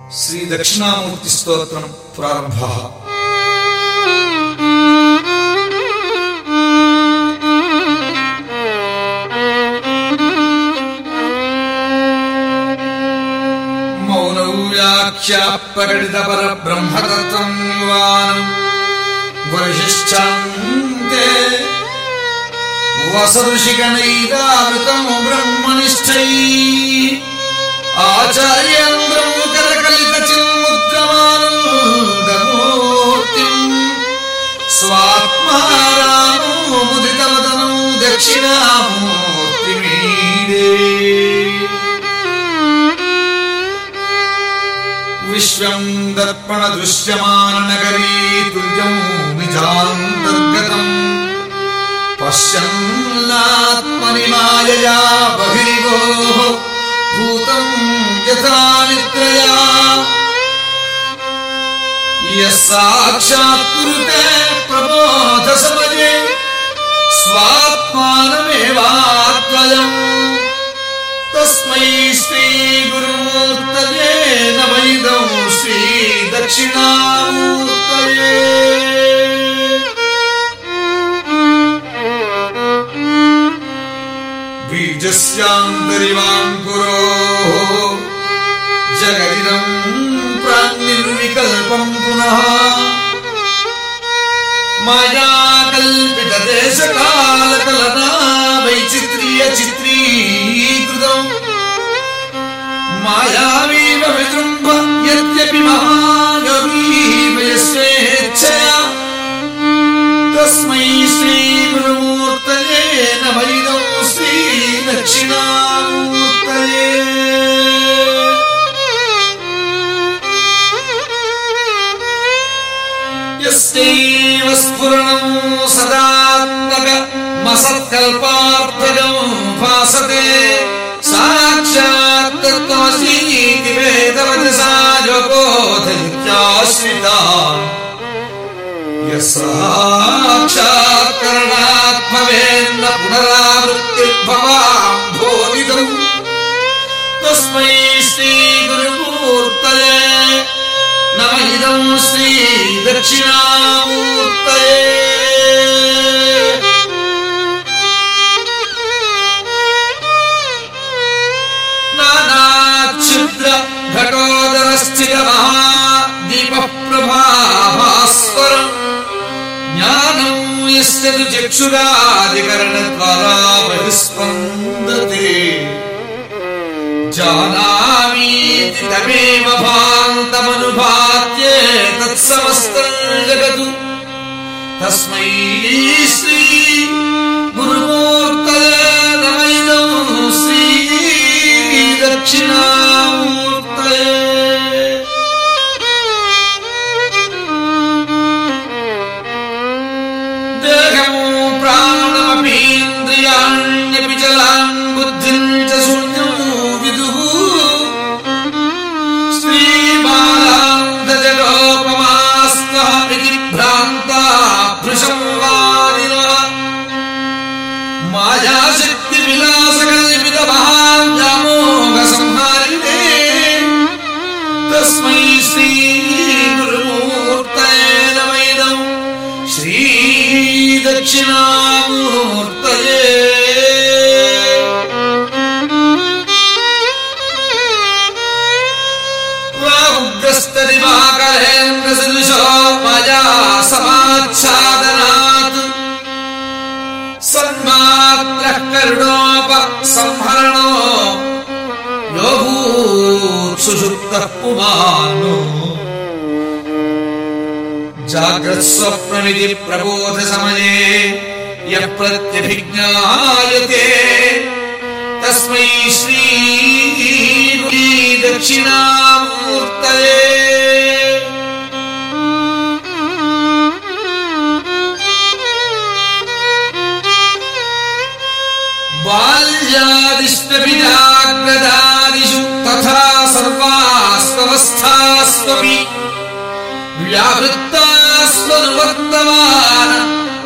శ్రీ దక్షిణామూర్తి స్తోత్రం ప్రారంభః. మౌనౌ వ్యాఖ్యా ప్రకటిత పరబ్రహ్మతత్వం యువానం వరిష్ఠంతే వసఋషిగణైరావృతం బ్రహ్మనిష్టై ఆచార్యేంద్రం కరకలిత చిన్ముద్రమానందమూర్తిం స్వాత్మారామో ముదితవదనం దక్షిణామూర్తిమీడే. విశ్వం దర్పణ దృశ్యమాన నగరీ తుల్యం నిజాంతర్గతం పశ్యన్నాత్మని మాయయా బహిర్గోః భూతం యథా నిద్రయా యస్సాక్షాత్ కురుతే ప్రబోధ సమయే స్వాత్మానమేవాత్మయం తస్మై శ్రీ గురుమూర్తయే నమైదం శ్రీ దక్షిణామూర్తయే. బీజస్యాంతరివాంకురోః జగదిదం ప్రాణిర్వికల్పం పునః మాయాకల్పిత దేశకాలకలనా వైచిత్ర్య చిత్రీకృతం మాయావీవ విజృంభ యద్యపి మహాగవీవ యస్వేచ్ఛయా తస్మై శ్రీ గురుమూర్తయే నమైదం శ్రీ దక్షిణామూర్తయే. యస్యైవ స్ఫురణం సదాత్మకమసత్కల్పార్థకం భాసతే సాక్షాత్ తత్వమసీతి వేదవచసా యోగోధైత్యాశ్రితా యస్సాక్షాత్కరణాత్ భవేన్న పునరావృత్తిర్భవాం బోధితం తస్మై శ్రీ గురుమూర్తయే నమైదం శ్రీ దక్షిణామూర్తయే. నానాక్షుద్ర ఘటోదరస్థిత మహాదీప ప్రభాస్వరం జ్ఞానం యస్య తు చక్షురాధికరణద్వారా బహిస్పందతే జానామీతి తమేవ భాంతమనుభాత్యే తత్సమస్తం జగతు తస్మై శ్రీ గురుమూర్తయే నమైదం శ్రీ దక్షిణామూర్తయే. దేహం ప్రాణమపీంద్రియాణ్యపి చలాన్ బుద్ధిం చ శూన్యం విదుః శ్రీబాలాంధజలోపమాస్తః ఇతి భ్రాంతా భృశం వారిణః మాయాశక్తి విలాసకల్పిత మహావ్యామోహ సంహారిణే తస్మై శ్రీ గురుమూర్తయే నమైదం శ్రీ దక్షిణామూర్తయే. రాహుగ్రస్తదివాకరేంద్ర సదృశో మయా సమాచ్ఛాదనాత్ సన్మాత్రః కరుణోపసంహరణో యో భూత్ సుషుప్తః పుమానో జాగ్రత్స్వప్నమితి ప్రబోధ సమయే యః ప్రత్యభిజ్ఞాయతే తస్మై శ్రీ దక్షిణామూర్తయే. బాల్యాదిష్ట్యపి జాగ్రదాదిషు తథా సర్వాస్వస్థాస్వపి వ్యావృత్తాస్వనువర్తమాన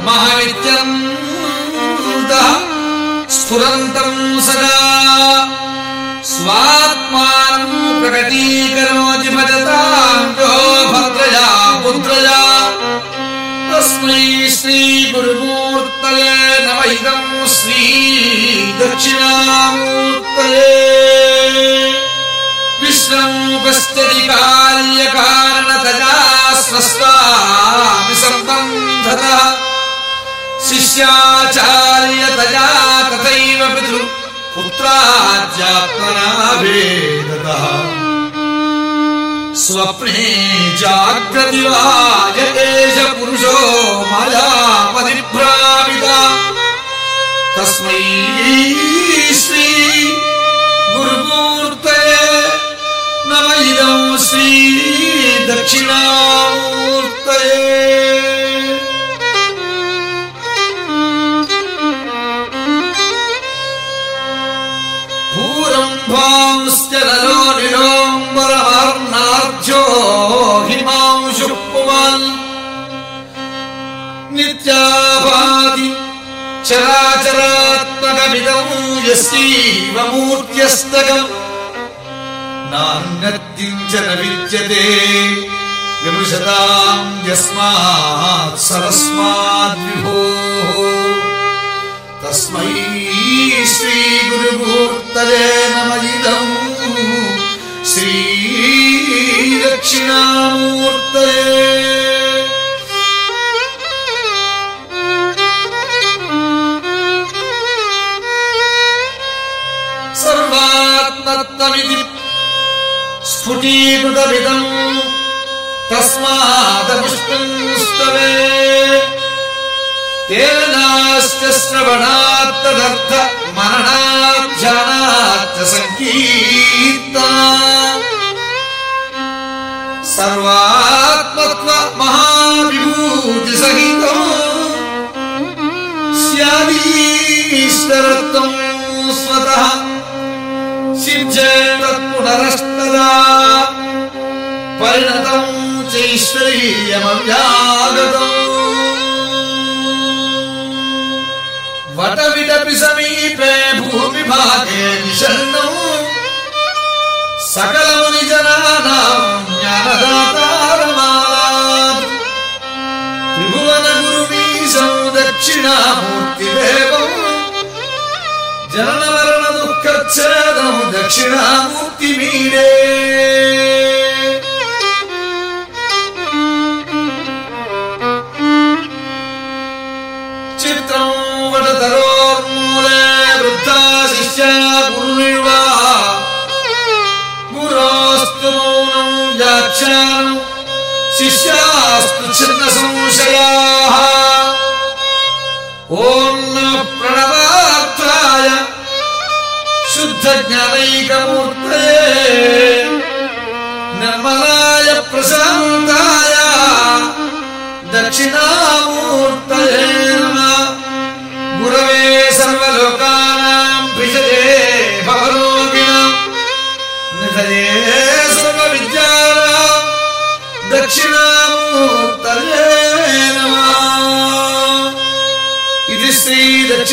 మహావిద్యంతః స్ఫురంతం సదా స్వాత్మానం ప్రకటీకరోతి భజతాం యో భద్రయా పుత్రయా తస్మై శ్రీ గురుమూర్తయే నమ ఇదం శ్రీ దక్షిణామూర్తయే విష్ణు పశ్చది కార్యకారణతజా స్వస్వామి సంబంధత శిష్యాచార్యతజా తథైవ పితృ పుత్రాజ్యాత్మనా వేదతః స్వప్నే జాగ్రతి వా యతేష పురుషో మాయా పరిభ్రామిత తస్మై శ్రీ గురుమూర్తయే నమ ఇదం శ్రీ దక్షిణామూర్తయే పూరంభాంశ్చ నరో నిరోంబరవర్ణార్జో హిమాంశు పుమాన్ నిత్యాభాతి చరాచరాత్మకమిదం యస్యైవ మూర్త్యస్తకం నాన్యత్కించన విద్యతే విమృశతాం యస్మాత్ సరస్మాద్ విభోః తస్మై శ్రీ గురుమూర్తయే నమ ఇదం శ్రీ దక్షిణామూర్తయే సర్వాత్మత్వమితి స్ఫుటీకృతమిదం తస్మాదపుష్పంస్తవే తేనాస్య శ్రవణాత్ తదర్థ మననాత్ ధ్యానాత్ సంకీర్తనా సర్వాత్మత్వ మహావిభూతి సహితం స్యాదీశ్వరత్వం స్వతః సిద్ధ్యేతత్ పునరస్తదా పరిణతం చైశ్వర్యమవ్యాగతం వటవిటపి సమీపే భూమిభాగే నిషన్నం సకలముని జనానాం జ్ఞానదాతారమాలాత్ త్రిభువన గురుమీశం దక్షిణామూర్తిదేవం జనన మరణ దుఃఖచ్ఛేదం దక్షిణామూర్తి మీరే చిత్రం వటతరోర్మూలే వృద్ధా శిష్యా గురుర్వా గురోస్తు మౌనం వ్యాఖ్యానం శిష్యాస్తు చిన్న సంశయాః ఓం నమః ప్రణవార్థాయ శుద్ధ జ్ఞానైకమూర్తయే నిర్మలాయ ప్రశాంతాయ దక్షిణామూర్తయే నమః గురవే సర్వలోకానాం భిషజే భవరోగిణాం నిధయే సర్వవిద్యానాం దక్షిణామూర్తయే నమః ఇది శ్రీ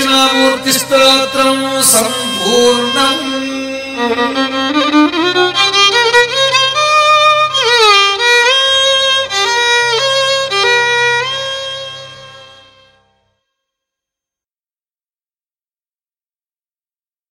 దక్షిణామూర్తి స్తోత్రం సంపూర్ణం.